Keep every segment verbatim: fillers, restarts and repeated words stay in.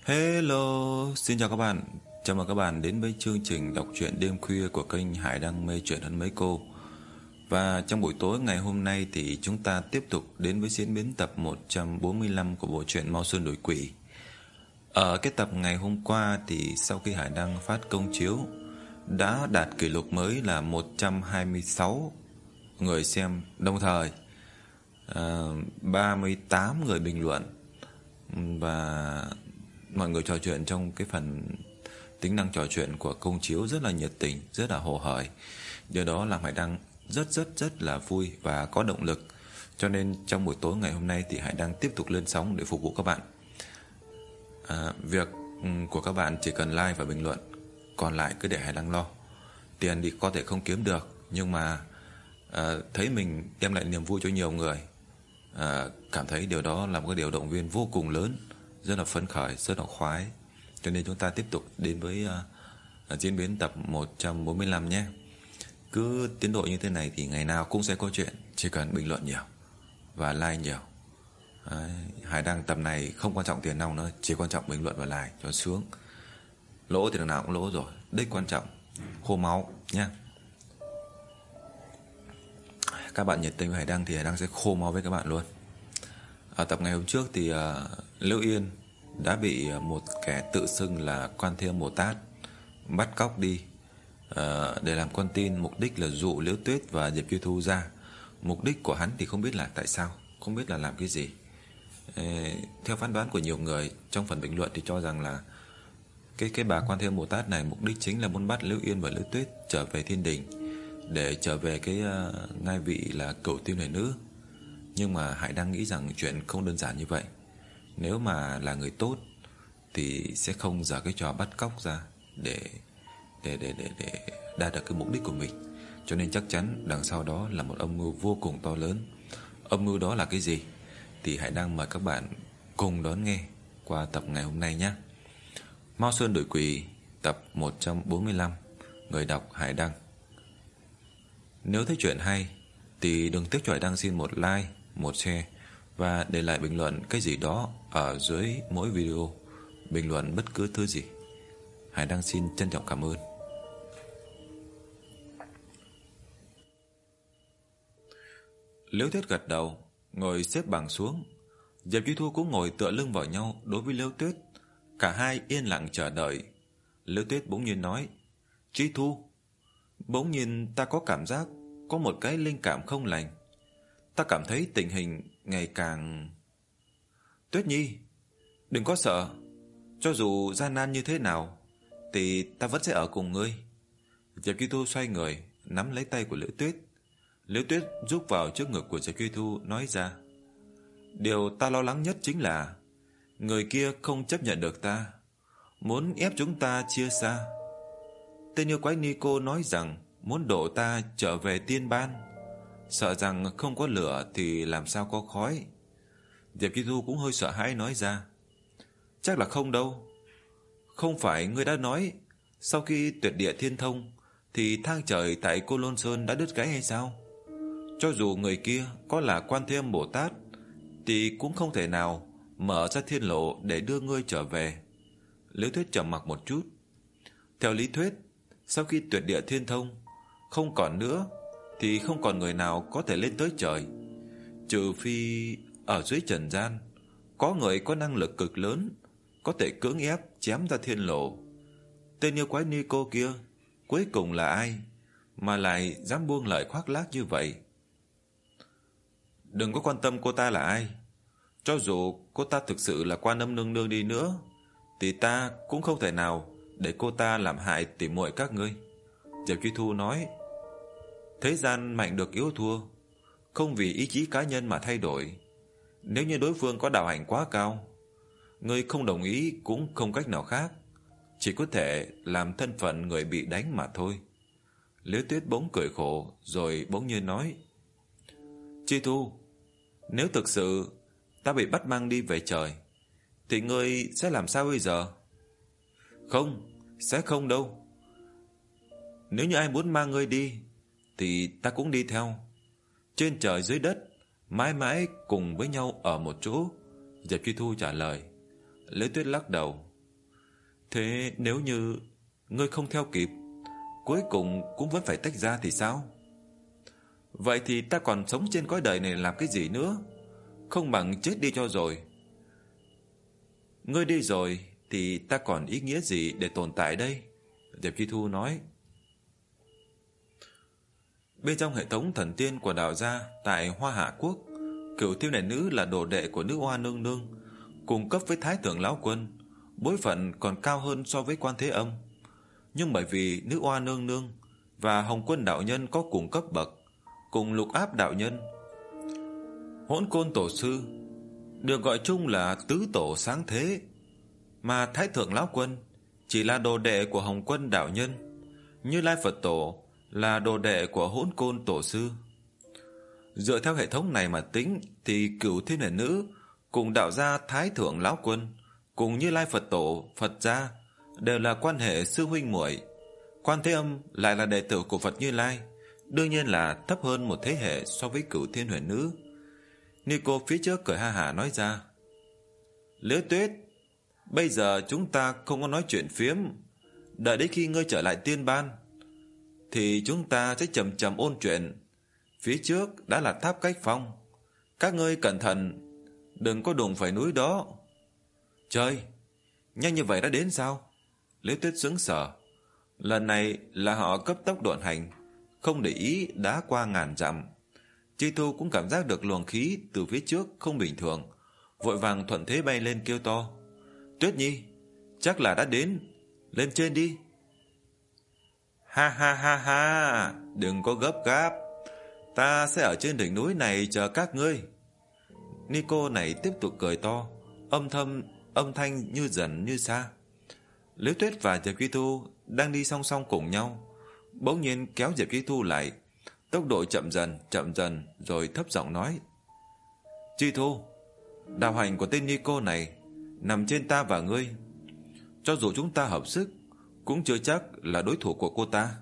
Hello, xin chào các bạn. Chào mừng các bạn đến với chương trình đọc truyện đêm khuya của kênh Hải Đăng Mê Chuyện Hơn Mấy Cô. Và trong buổi tối ngày hôm nay thì chúng ta tiếp tục đến với diễn biến tập một trăm bốn mươi lăm của bộ truyện Mau Sơn Đuổi Quỷ. Ở cái tập ngày hôm qua thì sau khi Hải Đăng phát công chiếu đã đạt kỷ lục mới là một trăm hai mươi sáu người xem đồng thời, uh, ba mươi tám người bình luận và mọi người trò chuyện trong cái phần tính năng trò chuyện của công chiếu rất là nhiệt tình, rất là hồ hởi. Điều đó làm Hải Đăng rất rất rất là vui và có động lực. Cho nên trong buổi tối ngày hôm nay thì Hải Đăng tiếp tục lên sóng để phục vụ các bạn. à, Việc của các bạn chỉ cần like và bình luận, còn lại cứ để Hải Đăng lo. Tiền thì có thể không kiếm được, nhưng mà à, thấy mình đem lại niềm vui cho nhiều người, à, cảm thấy điều đó là một cái điều động viên vô cùng lớn, rất là phấn khởi, rất là khoái. Cho nên chúng ta tiếp tục đến với uh, diễn biến tập một trăm bốn mươi lăm nhé. Cứ tiến độ như thế này thì ngày nào cũng sẽ có chuyện, chỉ cần bình luận nhiều và like nhiều. Đấy, Hải Đăng tập này không quan trọng tiền nong nữa, chỉ quan trọng bình luận và like cho sướng. Lỗ thì đằng nào cũng lỗ rồi, đích quan trọng khô máu nhé. Các bạn nhiệt tình với Hải Đăng thì Hải Đăng sẽ khô máu với các bạn luôn. Ở tập ngày hôm trước thì uh, Liễu Yên đã bị một kẻ tự xưng là Quan Thế Âm Bồ Tát bắt cóc đi uh, để làm con tin, mục đích là dụ Liễu Tuyết và Diệp Duy Thu ra. Mục đích của hắn thì không biết là tại sao, không biết là làm cái gì. Ê, theo phán đoán của nhiều người trong phần bình luận thì cho rằng là cái cái bà Quan Thế Âm Bồ Tát này mục đích chính là muốn bắt Liễu Yên và Liễu Tuyết trở về thiên đình để trở về cái uh, ngai vị là cửu tiêu này nữ. Nhưng mà Hải đang nghĩ rằng chuyện không đơn giản như vậy. Nếu mà là người tốt thì sẽ không dở cái trò bắt cóc ra để để để để để đạt được cái mục đích của mình. Cho nên chắc chắn đằng sau đó là một âm mưu vô cùng to lớn. Âm mưu đó là cái gì thì Hải đang mời các bạn cùng đón nghe qua tập ngày hôm nay nhé. Mau Sơn Đuổi Quỷ tập một trăm bốn mươi lăm. Người đọc Hải Đăng. Nếu thấy chuyện hay thì đừng tiếc cho Hải Đăng xin một like, một share và để lại bình luận cái gì đó ở dưới mỗi video. Bình luận bất cứ thứ gì. Hải Đăng xin trân trọng cảm ơn. Liễu Tuyết gật đầu, ngồi xếp bằng xuống. Diệp Duy Thu cũng ngồi tựa lưng vào nhau đối với Liễu Tuyết. Cả hai yên lặng chờ đợi. Liễu Tuyết bỗng nhiên nói: Chí Thu, bỗng nhiên ta có cảm giác có một cái linh cảm không lành. Ta cảm thấy tình hình ngày càng... Tuyết Nhi, đừng có sợ. Cho dù gian nan như thế nào thì ta vẫn sẽ ở cùng ngươi. Diệp Duy Thu xoay người, nắm lấy tay của Liễu Tuyết. Liễu Tuyết rúc vào trước ngực của Diệp Duy Thu, nói ra: Điều ta lo lắng nhất chính là người kia không chấp nhận được ta, muốn ép chúng ta chia xa. Tên yêu quái Nico nói rằng muốn đổ ta trở về tiên ban, sợ rằng không có lửa thì làm sao có khói. Diệp Duy Thu cũng hơi sợ hãi nói ra: Chắc là không đâu. Không phải ngươi đã nói sau khi tuyệt địa thiên thông thì thang trời tại Cô Lôn Sơn đã đứt gãy hay sao? Cho dù người kia có là Quan Thế Âm Bồ Tát thì cũng không thể nào mở ra thiên lộ để đưa ngươi trở về. Liễu Tuyết trầm mặc một chút. Theo lý thuyết, sau khi tuyệt địa thiên thông không còn nữa thì không còn người nào có thể lên tới trời, trừ phi ở dưới trần gian có người có năng lực cực lớn, có thể cưỡng ép chém ra thiên lộ. Tên yêu quái Nico kia cuối cùng là ai mà lại dám buông lời khoác lác như vậy? Đừng có quan tâm cô ta là ai. Cho dù cô ta thực sự là Quan Âm Nương Nương đi nữa thì ta cũng không thể nào để cô ta làm hại tỉ muội các ngươi. Diệp Duy Thu nói: Thế gian mạnh được yếu thua, không vì ý chí cá nhân mà thay đổi. Nếu như đối phương có đạo hạnh quá cao, ngươi không đồng ý cũng không cách nào khác, chỉ có thể làm thân phận người bị đánh mà thôi. Liễu Tuyết bỗng cười khổ, rồi bỗng nhiên nói: Chi Thu, nếu thực sự ta bị bắt mang đi về trời thì ngươi sẽ làm sao bây giờ? Không, sẽ không đâu. Nếu như ai muốn mang ngươi đi thì ta cũng đi theo. Trên trời dưới đất, mãi mãi cùng với nhau ở một chỗ. Diệp Truy Thu trả lời. Liễu Tuyết lắc đầu. Thế nếu như ngươi không theo kịp, cuối cùng cũng vẫn phải tách ra thì sao? Vậy thì ta còn sống trên cõi đời này làm cái gì nữa? Không bằng chết đi cho rồi. Ngươi đi rồi thì ta còn ý nghĩa gì để tồn tại đây? Diệp Chi Thu nói. Bên trong hệ thống thần tiên của đạo gia tại Hoa Hạ Quốc, Cửu Thiên Này Nữ là đồ đệ của Nữ Oa Nương Nương, cùng cấp với Thái Thượng Lão Quân, bối phận còn cao hơn so với Quan Thế Âm. Nhưng bởi vì Nữ Oa Nương Nương và Hồng Quân Đạo Nhân có cùng cấp bậc, cùng Lục Áp Đạo Nhân, Hỗn Côn Tổ Sư được gọi chung là Tứ Tổ Sáng Thế, mà Thái Thượng Lão Quân chỉ là đồ đệ của Hồng Quân Đạo Nhân, Như Lai Phật Tổ là đồ đệ của Hỗn Côn Tổ Sư. Dựa theo hệ thống này mà tính thì Cửu Thiên Huyền Nữ cùng đạo gia Thái Thượng Lão Quân cùng Như Lai Phật Tổ, Phật gia đều là quan hệ sư huynh muội. Quan Thế Âm lại là đệ tử của Phật Như Lai, đương nhiên là thấp hơn một thế hệ so với Cửu Thiên Huyền Nữ. Nico phía trước cười ha hả nói ra: Liễu Tuyết, bây giờ chúng ta không có nói chuyện phiếm, đợi đến khi ngươi trở lại tiên ban thì chúng ta sẽ chậm chậm ôn chuyện. Phía trước đã là tháp cách phong, các ngươi cẩn thận, đừng có đụng phải núi đó. Trời, nhanh như vậy đã đến sao? Liễu Tuyết sững sờ. Lần này là họ cấp tốc độn hành, không để ý đã qua ngàn dặm. Chi Thu cũng cảm giác được luồng khí từ phía trước không bình thường, vội vàng thuận thế bay lên kêu to: Tuyết Nhi, chắc là đã đến, lên trên đi. Ha ha ha ha, đừng có gấp gáp, ta sẽ ở trên đỉnh núi này chờ các ngươi. Nico này tiếp tục cười to, âm thầm âm thanh như dần như xa. Liễu Tuyết và Diệp Chi Thu đang đi song song cùng nhau, bỗng nhiên kéo Diệp Chi Thu lại, tốc độ chậm dần chậm dần, rồi thấp giọng nói: Chi Thu, đạo hành của tên Nico này nằm trên ta và ngươi, cho dù chúng ta hợp sức cũng chưa chắc là đối thủ của cô ta.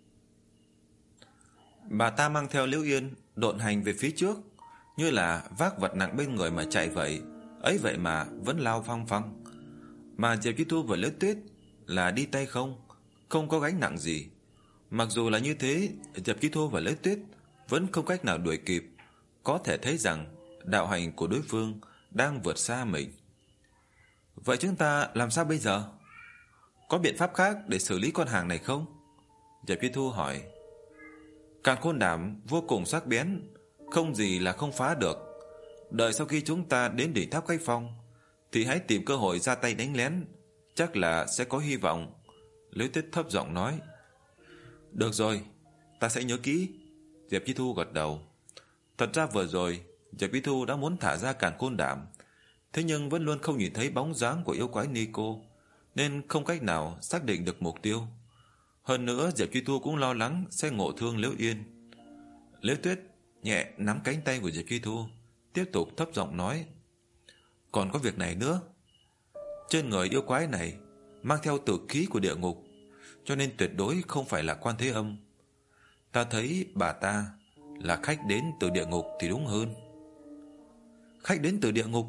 Bà ta mang theo Liễu Yên độn hành về phía trước, như là vác vật nặng bên người mà chạy vậy, ấy vậy mà vẫn lao phăng phăng. Mà Diệp Chi Thu và Liễu Tuyết là đi tay không, không có gánh nặng gì. Mặc dù là như thế, Diệp Chi Thu và Liễu Tuyết vẫn không cách nào đuổi kịp, có thể thấy rằng đạo hành của đối phương đang vượt xa mình. Vậy chúng ta làm sao bây giờ? Có biện pháp khác để xử lý con hàng này không? Diệp Chi Thu hỏi. Càn khôn đảm vô cùng sắc bén, không gì là không phá được. Đợi sau khi chúng ta đến đỉnh tháp Cách Phong thì hãy tìm cơ hội ra tay đánh lén, chắc là sẽ có hy vọng. Liễu Tuyết thấp giọng nói. Được rồi, ta sẽ nhớ kỹ. Diệp Chi Thu gật đầu. Thật ra vừa rồi Diệp Chi Thu đã muốn thả ra càn khôn đảm, thế nhưng vẫn luôn không nhìn thấy bóng dáng của yêu quái Nico, nên không cách nào xác định được mục tiêu. Hơn nữa Diệp Chi Thu cũng lo lắng sẽ ngộ thương Liễu Yên. Liễu Tuyết nhẹ nắm cánh tay của Diệp Chi Thu, tiếp tục thấp giọng nói. Còn có việc này nữa. Trên người yêu quái này mang theo tử khí của địa ngục, cho nên tuyệt đối không phải là Quan Thế Âm. Ta thấy bà ta là khách đến từ địa ngục thì đúng hơn. Khách đến từ địa ngục?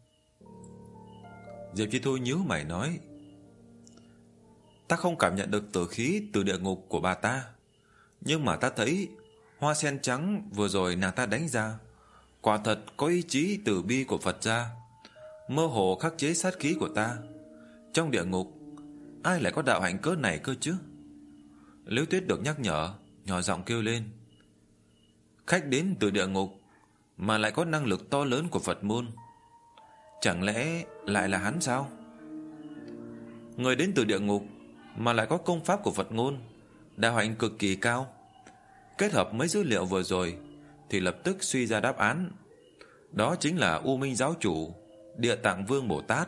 Diệp Chi Thu nhíu mày nói. Ta không cảm nhận được tử khí từ địa ngục của bà ta, nhưng mà ta thấy hoa sen trắng vừa rồi nàng ta đánh ra quả thật có ý chí từ bi của Phật gia, mơ hồ khắc chế sát khí của ta. Trong địa ngục ai lại có đạo hạnh cỡ này cơ chứ? Liễu Tuyết được nhắc nhở, nhỏ giọng kêu lên. Khách đến từ địa ngục mà lại có năng lực to lớn của Phật môn, chẳng lẽ lại là hắn sao? Người đến từ địa ngục mà lại có công pháp của Phật ngôn, đạo hạnh cực kỳ cao. Kết hợp mấy dữ liệu vừa rồi thì lập tức suy ra đáp án. Đó chính là U Minh giáo chủ Địa Tạng Vương Bồ Tát.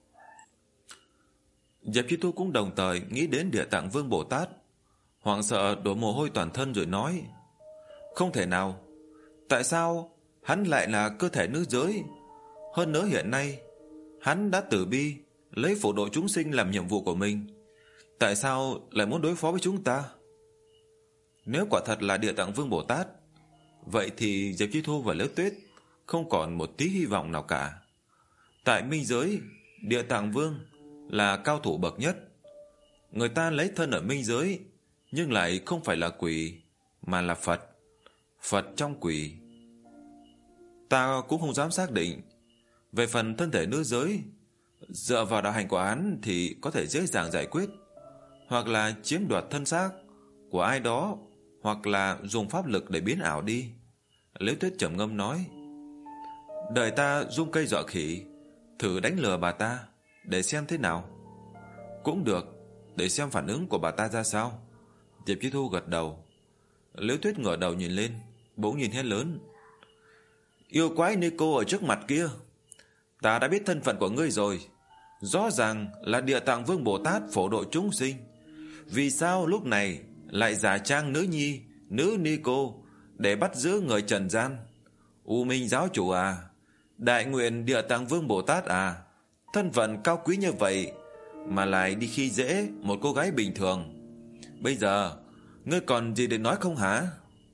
Diệp Chi Thu cũng đồng thời nghĩ đến Địa Tạng Vương Bồ Tát, hoảng sợ đổ mồ hôi toàn thân rồi nói. Không thể nào, tại sao hắn lại là cơ thể nữ giới? Hơn nữa hiện nay hắn đã từ bi, lấy phổ độ chúng sinh làm nhiệm vụ của mình, tại sao lại muốn đối phó với chúng ta? Nếu quả thật là Địa Tạng Vương Bồ Tát, vậy thì Diệp Chi Thu và Liễu Tuyết không còn một tí hy vọng nào cả. Tại minh giới, Địa Tạng Vương là cao thủ bậc nhất. Người ta lấy thân ở minh giới, nhưng lại không phải là quỷ, mà là Phật. Phật trong quỷ. Ta cũng không dám xác định. Về phần thân thể nữ giới, dựa vào đạo hành của hắn thì có thể dễ dàng giải quyết, hoặc là chiếm đoạt thân xác của ai đó, hoặc là dùng pháp lực để biến ảo đi. Liễu Tuyết trầm ngâm nói, đợi ta dung cây dọa khỉ, thử đánh lừa bà ta, để xem thế nào. Cũng được, để xem phản ứng của bà ta ra sao. Diệp Chi Thu gật đầu. Liễu Tuyết ngửa đầu nhìn lên, bỗng nhìn hét lớn, yêu quái Nico ở trước mặt kia, ta đã biết thân phận của ngươi rồi. Rõ ràng là Địa Tạng Vương Bồ Tát phổ độ chúng sinh. Vì sao lúc này lại giả trang nữ nhi, nữ Nico để bắt giữ người trần gian? U Minh giáo chủ à, đại nguyện Địa Tạng Vương Bồ Tát à, thân phận cao quý như vậy mà lại đi khi dễ một cô gái bình thường. Bây giờ ngươi còn gì để nói không hả?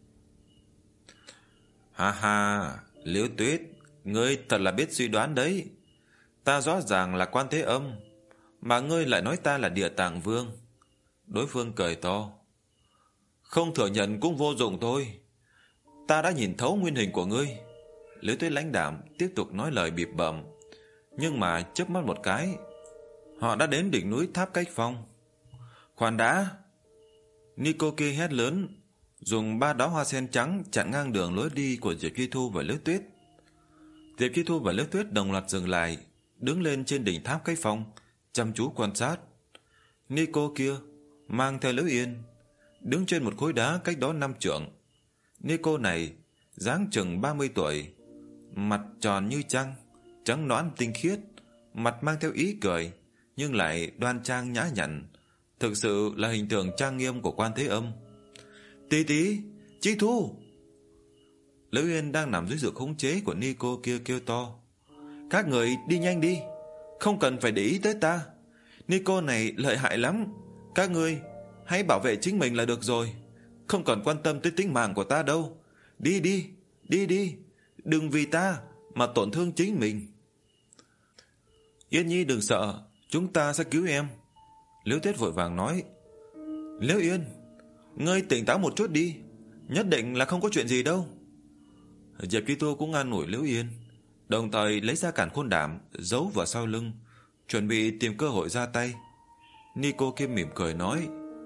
Ha ha, Liễu Tuyết, ngươi thật là biết suy đoán đấy. Ta rõ ràng là Quan Thế Âm, mà ngươi lại nói ta là Địa Tạng Vương. Đối phương cười to. Không thừa nhận cũng vô dụng thôi. Ta đã nhìn thấu nguyên hình của ngươi. Liễu Tuyết lãnh đạm tiếp tục nói lời bịp bợm, nhưng mà chớp mắt một cái, họ đã đến đỉnh núi Tháp Cách Phong. Khoan đã! Nico kia hét lớn, dùng ba đóa hoa sen trắng chặn ngang đường lối đi của Diệp Chi Thu và Liễu Tuyết. Diệp Chi Thu và Liễu Tuyết đồng loạt dừng lại, đứng lên trên đỉnh Tháp Cách Phong, chăm chú quan sát. Nico kia mang theo Liễu Yên, đứng trên một khối đá cách đó năm trượng. Nico này dáng chừng ba mươi tuổi, mặt tròn như trăng, trắng nõn tinh khiết, mặt mang theo ý cười, nhưng lại đoan trang nhã nhặn, thực sự là hình tượng trang nghiêm của Quan Thế Âm. Tí tí, Chi Thu! Liễu Yên đang nằm dưới sự khống chế của Nico kia kêu to. Các người đi nhanh đi, không cần phải để ý tới ta. Nico này lợi hại lắm, các ngươi hãy bảo vệ chính mình là được rồi, không cần quan tâm tới tính mạng của ta đâu. Đi đi, đi đi, đừng vì ta mà tổn thương chính mình. Yên Nhi đừng sợ, chúng ta sẽ cứu em. Liễu Tuyết vội vàng nói. Liễu Yên, ngươi tỉnh táo một chút đi, nhất định là không có chuyện gì đâu. Diệp Chi Thu cũng an ủi Liễu Yên, đồng thời lấy ra cản khôn đảm giấu vào sau lưng, chuẩn bị tìm cơ hội ra tay. Nico kia mỉm cười nói,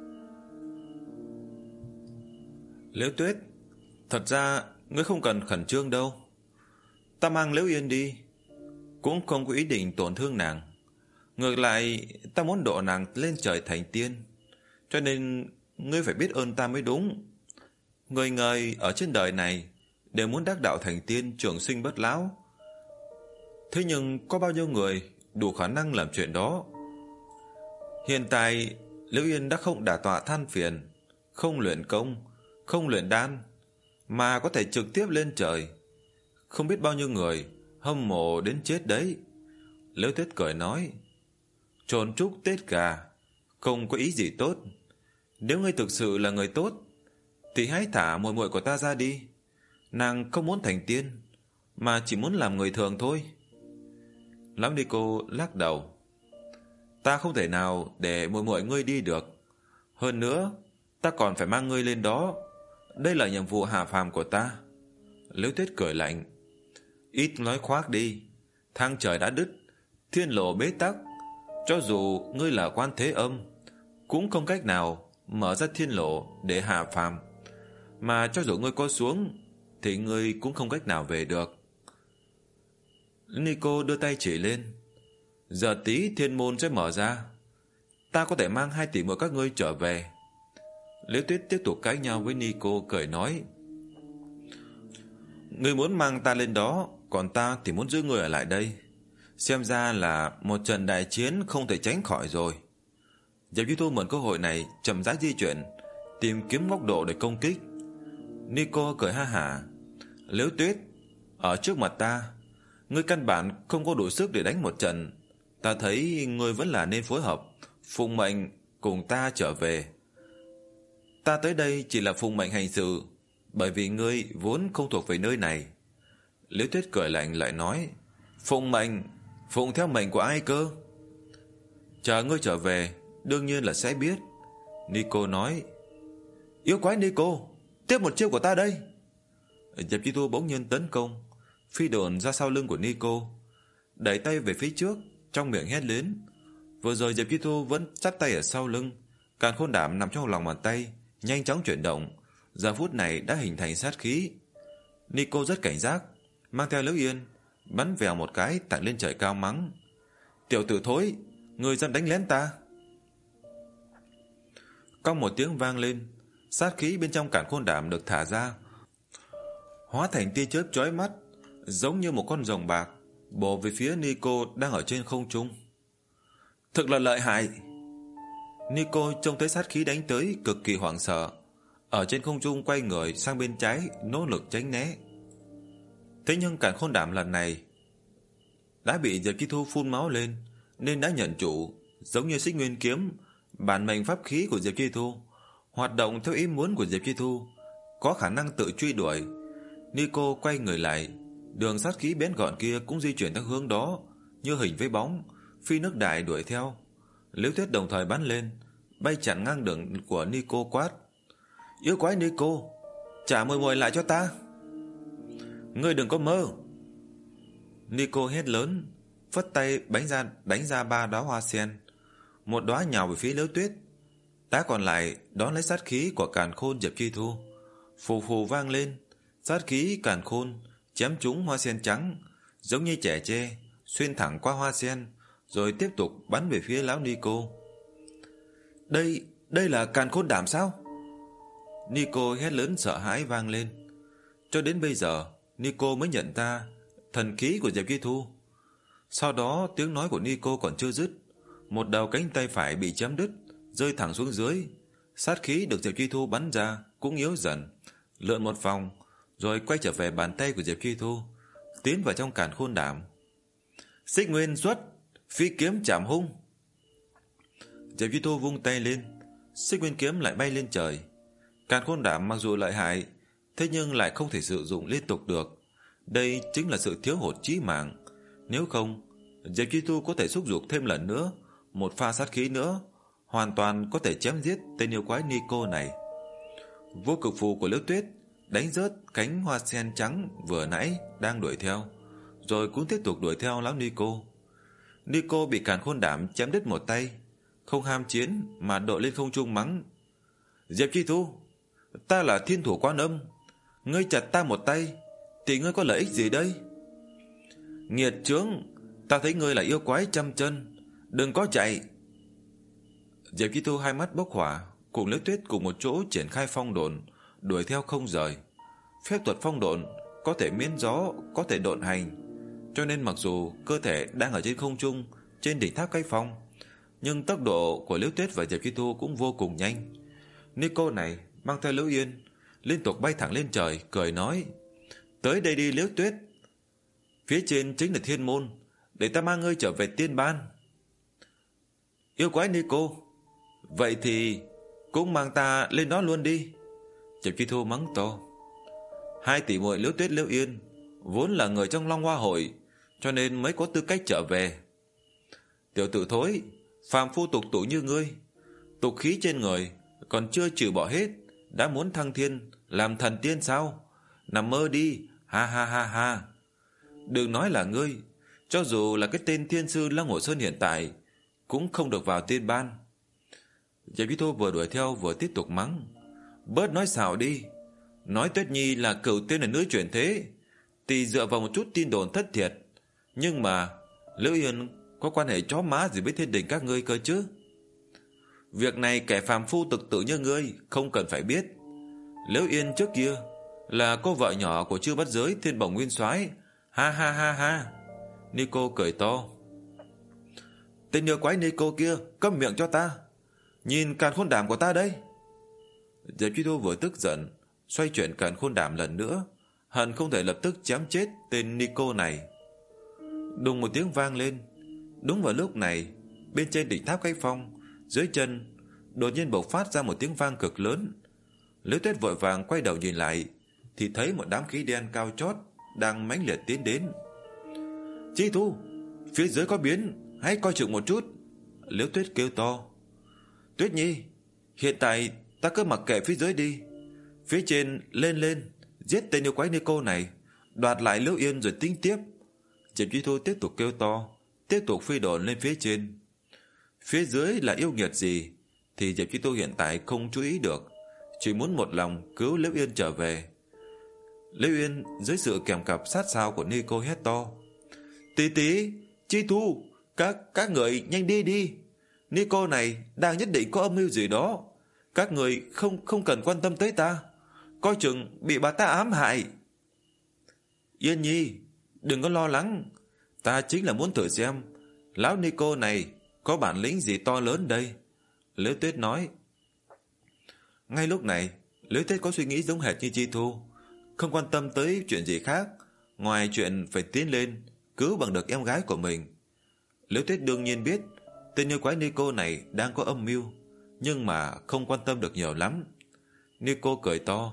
Liễu Tuyết, thật ra ngươi không cần khẩn trương đâu. Ta mang Liễu Yên đi, cũng không có ý định tổn thương nàng. Ngược lại, ta muốn độ nàng lên trời thành tiên, cho nên ngươi phải biết ơn ta mới đúng. Người người ở trên đời này đều muốn đắc đạo thành tiên, trường sinh bất lão. Thế nhưng có bao nhiêu người đủ khả năng làm chuyện đó? Hiện tại Liễu Yên đã không đả tọa than phiền, không luyện công, không luyện đan, mà có thể trực tiếp lên trời. Không biết bao nhiêu người hâm mộ đến chết đấy. Liễu Tuyết cười nói, trồn trúc Tết gà, không có ý gì tốt. Nếu ngươi thực sự là người tốt, thì hãy thả muội muội của ta ra đi. Nàng không muốn thành tiên, mà chỉ muốn làm người thường thôi. Lão Nico lắc đầu. Ta không thể nào để muội muội ngươi đi được. Hơn nữa, ta còn phải mang ngươi lên đó. Đây là nhiệm vụ hạ phàm của ta. Liễu Tuyết cười lạnh. Ít nói khoác đi. Thang trời đã đứt, thiên lộ bế tắc. Cho dù ngươi là Quan Thế Âm, cũng không cách nào mở ra thiên lộ để hạ phàm. Mà cho dù ngươi có xuống, thì ngươi cũng không cách nào về được. Nico đưa tay chỉ lên. Giờ tí thiên môn sẽ mở ra, ta có thể mang hai tỷ muội các ngươi trở về. Liễu Tuyết tiếp tục cãi nhau với Nico, cười nói, ngươi muốn mang ta lên đó, còn ta thì muốn giữ ngươi ở lại đây. Xem ra là một trận đại chiến không thể tránh khỏi rồi. Diệp Chi Thu mượn cơ hội này chậm rãi di chuyển, tìm kiếm góc độ để công kích. Nico cười ha hả. Liễu Tuyết, ở trước mặt ta, ngươi căn bản không có đủ sức để đánh một trận. Ta thấy ngươi vẫn là nên phối hợp, phụng mệnh cùng ta trở về. Ta tới đây chỉ là phụng mệnh hành sự, bởi vì ngươi vốn không thuộc về nơi này. Liễu Tuyết cười lạnh lại nói, phụng mệnh, phụng theo mệnh của ai cơ? Chờ ngươi trở về, đương nhiên là sẽ biết. Nico nói. Yêu quái Nico, tiếp một chiêu của ta đây. Diệp Chi Thu bỗng nhiên tấn công, phi độn ra sau lưng của Nico, đẩy tay về phía trước, trong miệng hét lớn. Vừa rồi Diệp Chi Thu vẫn chắp tay ở sau lưng, càn khôn đảm nằm trong lòng bàn tay, nhanh chóng chuyển động, giờ phút này đã hình thành sát khí. Nico rất cảnh giác, mang theo Liễu Yên, bắn vèo một cái tặng lên trời cao mắng. Tiểu tử thối, người dám đánh lén ta. Cong một tiếng vang lên, sát khí bên trong càn khôn đảm được thả ra, hóa thành tia chớp chói mắt, giống như một con rồng bạc, bổ về phía Nico đang ở trên không trung. Thực là lợi hại. Nico trông thấy sát khí đánh tới cực kỳ hoảng sợ, ở trên không trung quay người sang bên trái nỗ lực tránh né. Thế nhưng càn khôn đảm lần này đã bị Diệp Chi Thu phun máu lên, nên đã nhận chủ, giống như Xích Nguyên kiếm, bản mệnh pháp khí của Diệp Chi Thu, hoạt động theo ý muốn của Diệp Chi Thu, có khả năng tự truy đuổi. Nico quay người lại, đường sát khí bén gọn kia cũng di chuyển theo hướng đó, như hình với bóng, phi nước đại đuổi theo. Liễu Tuyết đồng thời bắn lên, bay chặn ngang đường của Nico quát. Yêu quái Nico, trả mồi mồi lại cho ta. Ngươi đừng có mơ. Nico hét lớn, phất tay đánh ra, đánh ra ba đóa hoa sen. Một đóa nhào về phía Liễu Tuyết, đóa còn lại đón lấy sát khí của càn khôn Diệp Chi Thu. Phù phù vang lên, sát khí càn khôn chém trúng hoa sen trắng, giống như trẻ tre, xuyên thẳng qua hoa sen, rồi tiếp tục bắn về phía lão Nico. Đây, đây là càn khôn đảm sao? Nico hét lớn sợ hãi vang lên. Cho đến bây giờ, Nico mới nhận ra thần khí của Diệp Chi Thu. Sau đó tiếng nói của Nico còn chưa dứt, một đầu cánh tay phải bị chém đứt, rơi thẳng xuống dưới. Sát khí được Diệp Chi Thu bắn ra cũng yếu dần, lượn một vòng, rồi quay trở về bàn tay của Diệp Chi Thu, tiến vào trong càn khôn đảm. Xích Nguyên xuất, phi kiếm chạm hung. Diệp Chi Thu vung tay lên, Xích Nguyên kiếm lại bay lên trời. Càn khôn đảm mặc dù lợi hại, thế nhưng lại không thể sử dụng liên tục được. Đây chính là sự thiếu hụt chí mạng. Nếu không, Diệp Chi Thu có thể xúc dục thêm lần nữa, một pha sát khí nữa, hoàn toàn có thể chém giết tên yêu quái Nico này. Vô cực phù của Liễu Tuyết đánh rớt cánh hoa sen trắng vừa nãy đang đuổi theo, rồi cũng tiếp tục đuổi theo lão Nico. Nico bị càn khôn đảm chém đứt một tay, không ham chiến mà đội lên không trung mắng. Diệp Chi Thu, ta là thiên thủ Quan Âm, ngươi chặt ta một tay thì ngươi có lợi ích gì đây? Nghiệt chướng, ta thấy ngươi là yêu quái trăm chân, đừng có chạy. Diệp Chi Thu hai mắt bốc hỏa, cùng Liễu Tuyết cùng một chỗ triển khai phong độn, đuổi theo không rời. Phép thuật phong độn có thể miễn gió, có thể độn hành, cho nên mặc dù cơ thể đang ở trên không trung, trên đỉnh tháp Cái Phong, nhưng tốc độ của Liễu Tuyết và Diệp Chi Thu cũng vô cùng nhanh. Nico này mang theo Liễu Yên liên tục bay thẳng lên trời, cười nói: Tới đây đi Liễu Tuyết, phía trên chính là thiên môn, để ta mang ngươi trở về tiên ban. Yêu quái Nico, vậy thì cũng mang ta lên đó luôn đi. Diệp Chi Thu mắng to. Hai tỷ muội Liễu Tuyết, Liễu Yên vốn là người trong Long Hoa hội, cho nên mới có tư cách trở về. Tiểu tử thối, phàm phu tục tủ như ngươi, tục khí trên người còn chưa trừ bỏ hết, đã muốn thăng thiên làm thần tiên sao? Nằm mơ đi, ha ha ha ha. Đừng nói là ngươi, cho dù là cái tên thiên sư Lăng Hổ Sơn hiện tại cũng không được vào tiên ban. Diệp Chi Thu vừa đuổi theo vừa tiếp tục mắng. Bớt nói xạo đi, nói Tuyết Nhi là cửu tiên ở nữ chuyển thế thì dựa vào một chút tin đồn thất thiệt, nhưng mà Liễu Yên có quan hệ chó má gì với thiên đình các ngươi cơ chứ? Việc này kẻ phàm phu tục tử như ngươi không cần phải biết. Liễu Yên trước kia là cô vợ nhỏ của Chư Bắt Giới Thiên Bổng Nguyên Soái. Ha ha ha ha. Nico cười to. Tên yêu quái Nico kia, câm miệng cho ta. Nhìn càn khôn đảm của ta đây. Diệp Chi Thu vừa tức giận, xoay chuyển càn khôn đảm lần nữa, hận không thể lập tức chém chết tên Nico này. Đùng một tiếng vang lên. Đúng vào lúc này, bên trên đỉnh tháp Cái Phong, dưới chân đột nhiên bộc phát ra một tiếng vang cực lớn. Liễu Tuyết vội vàng quay đầu nhìn lại, thì thấy một đám khí đen cao chót đang mãnh liệt tiến đến. Chi Thu, phía dưới có biến, hãy coi chừng một chút. Liễu Tuyết kêu to: Tuyết Nhi, hiện tại ta cứ mặc kệ phía dưới đi, phía trên lên lên, giết tên yêu quái Nico này, đoạt lại Liễu Yên rồi tính tiếp. Diệp Duy Thu tiếp tục kêu to, tiếp tục phi độn lên phía trên. Phía dưới là yêu nghiệt gì thì Diệp Duy Thu hiện tại không chú ý được, chỉ muốn một lòng cứu Liễu Yên trở về. Liễu Yên dưới sự kèm cặp sát sao của Nico hét to: Tí tí, Chi Thu, các các người nhanh đi đi. Nico này đang nhất định có âm mưu gì đó. Các người không không cần quan tâm tới ta, coi chừng bị bà ta ám hại. Yên Nhi, đừng có lo lắng, ta chính là muốn thử xem lão Nico này có bản lĩnh gì to lớn đây. Liễu Tuyết nói. Ngay lúc này, Liễu Tuyết có suy nghĩ giống hệt như Chi Thu, không quan tâm tới chuyện gì khác ngoài chuyện phải tiến lên cứu bằng được em gái của mình. Liễu Tuyết đương nhiên biết tên yêu quái Nico này đang có âm mưu, nhưng mà không quan tâm được nhiều lắm. Nico cười to: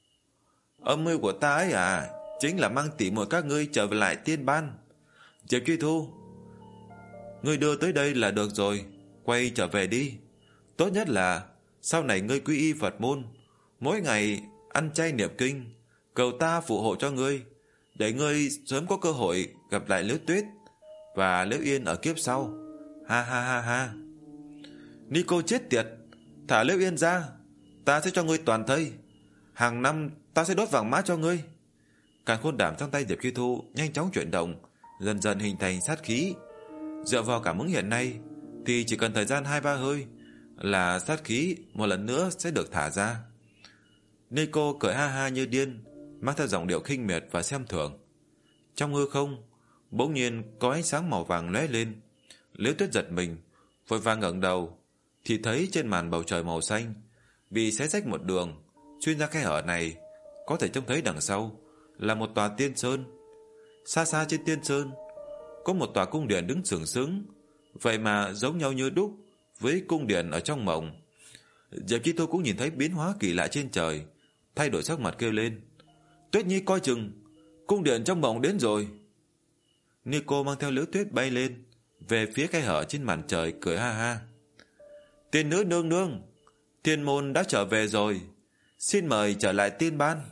Âm mưu của ta ấy à, chính là mang tỉ muội các ngươi trở về lại tiên ban. Diệp Truy Thu, ngươi đưa tới đây là được rồi, quay trở về đi. Tốt nhất là sau này ngươi quy y Phật môn, mỗi ngày ăn chay niệm kinh, cầu ta phù hộ cho ngươi, để ngươi sớm có cơ hội gặp lại Liễu Tuyết và Liễu Yên ở kiếp sau. Ha ha ha ha. Nico chết tiệt, thả Liễu Yên ra, ta sẽ cho ngươi toàn thây. Hàng năm ta sẽ đốt vàng mã cho ngươi. Càn khôn đảm trong tay Diệp Truy Thu nhanh chóng chuyển động, dần dần hình thành sát khí. Dựa vào cảm ứng hiện nay thì chỉ cần thời gian hai ba hơi là sát khí một lần nữa sẽ được thả ra. Nico cười ha ha như điên, mang theo giọng điệu khinh miệt và xem thường. Trong hư không bỗng nhiên có ánh sáng màu vàng lóe lên. Liễu Tuyết giật mình, vội vàng ngẩng đầu thì thấy trên màn bầu trời màu xanh bị xé rách một đường, xuyên ra khe hở này có thể trông thấy đằng sau là một tòa tiên sơn. Xa xa trên tiên sơn có một tòa cung điện đứng sừng sững, vậy mà giống nhau như đúc với cung điện ở trong mộng. Diệp Chi Thu cũng nhìn thấy biến hóa kỳ lạ trên trời, thay đổi sắc mặt kêu lên: Tuyết Nhi coi chừng, cung điện trong mộng đến rồi. Nico mang theo Liễu Tuyết bay lên về phía khe hở trên màn trời, cười ha ha: Tiên nữ nương nương, tiên môn đã trở về rồi, xin mời trở lại tiên ban.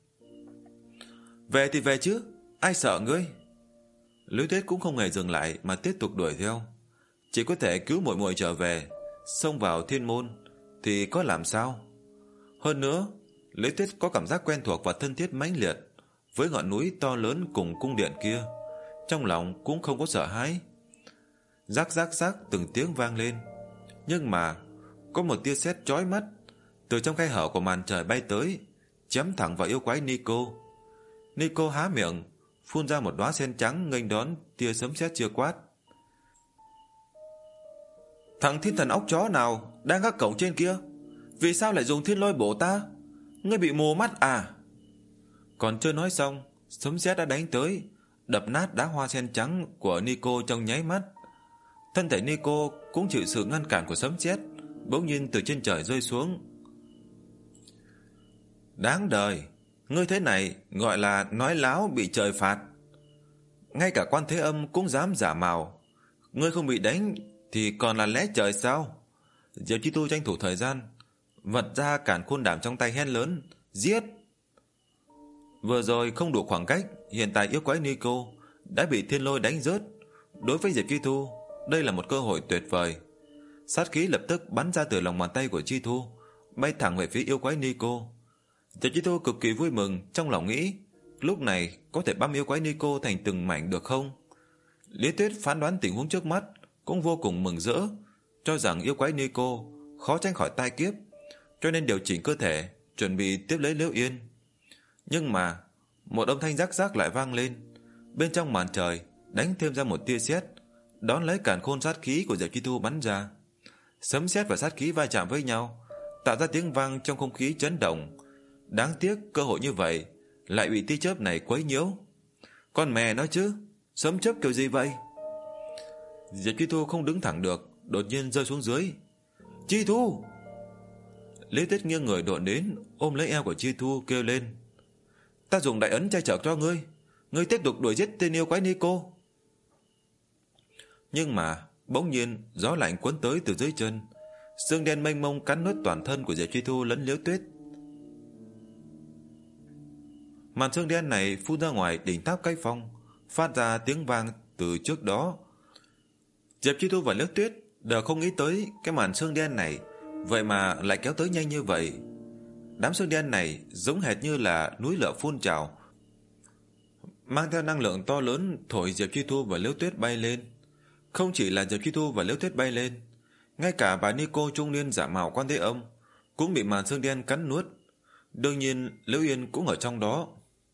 Về thì về chứ, ai sợ ngươi. Liễu Tuyết cũng không hề dừng lại mà tiếp tục đuổi theo. Chỉ có thể cứu muội muội trở về, xông vào thiên môn thì có làm sao. Hơn nữa, Liễu Tuyết có cảm giác quen thuộc và thân thiết mãnh liệt với ngọn núi to lớn cùng cung điện kia, trong lòng cũng không có sợ hãi. Rắc rắc rắc từng tiếng vang lên, nhưng mà có một tia sét chói mắt từ trong khe hở của màn trời bay tới, chém thẳng vào yêu quái Nico. Nico há miệng phun ra một đóa sen trắng nghênh đón tia sấm sét chưa quát. Thằng thiên thần ốc chó nào đang gác cổng trên kia, vì sao lại dùng thiên lôi bổ ta? Ngươi bị mù mắt à? Còn chưa nói xong, sấm sét đã đánh tới, đập nát đá hoa sen trắng của Nico trong nháy mắt. Thân thể Nico cũng chịu sự ngăn cản của sấm sét, bỗng nhiên từ trên trời rơi xuống. Đáng đời, ngươi thế này gọi là nói láo bị trời phạt. Ngay cả Quan Thế Âm cũng dám giả mạo, ngươi không bị đánh thì còn là lẽ trời sao? Diệp Chi Tu tranh thủ thời gian, vật ra cản khôn đảm trong tay hét lớn: Giết! Vừa rồi không đủ khoảng cách, hiện tại yêu quái Nico đã bị thiên lôi đánh rớt. Đối với Diệp Chi Tu, đây là một cơ hội tuyệt vời. Sát khí lập tức bắn ra từ lòng bàn tay của Chi Thu, bay thẳng về phía yêu quái Nico. Diệp Chi Tu cực kỳ vui mừng, trong lòng nghĩ lúc này có thể băm yêu quái Nico thành từng mảnh được không? Lý Tuyết phán đoán tình huống trước mắt cũng vô cùng mừng rỡ, cho rằng yêu quái Nico khó tránh khỏi tai kiếp, cho nên điều chỉnh cơ thể chuẩn bị tiếp lấy Liễu Yên. Nhưng mà một âm thanh rắc rắc lại vang lên, bên trong màn trời đánh thêm ra một tia sét, đón lấy càn khôn sát khí của Diệp Chi Thu bắn ra. Sấm sét và sát khí va chạm với nhau, tạo ra tiếng vang trong không khí chấn động. Đáng tiếc cơ hội như vậy lại bị tia chớp này quấy nhiễu. Con mẹ nó chứ, sấm chớp kiểu gì vậy? Diệp Chi Thu không đứng thẳng được, đột nhiên rơi xuống dưới. Chi Thu! Lý Tuyết nghiêng người độn đến, ôm lấy eo của Chi Thu kêu lên: Ta dùng đại ấn che chở cho ngươi, ngươi tiếp tục đuổi giết tên yêu quái Nico. Nhưng mà bỗng nhiên gió lạnh cuốn tới từ dưới chân, xương đen mênh mông cắn nuốt toàn thân của Diệp Chi Thu lẫn Liễu Tuyết. Màn xương đen này phun ra ngoài đỉnh tháp Cách Phong, phát ra tiếng vang từ trước đó. Diệp Chi Thu và Liễu Tuyết đều không nghĩ tới cái màn xương đen này vậy mà lại kéo tới nhanh như vậy. Đám xương đen này giống hệt như là núi lửa phun trào, mang theo năng lượng to lớn thổi Diệp Chi Thu và Liễu Tuyết bay lên. Không chỉ là Diệp Chi Thu và Liễu Tuyết bay lên, ngay cả bà Nico trung niên giả mạo Quan Thế Âm cũng bị màn xương đen cắn nuốt. Đương nhiên Liễu Yên cũng ở trong đó.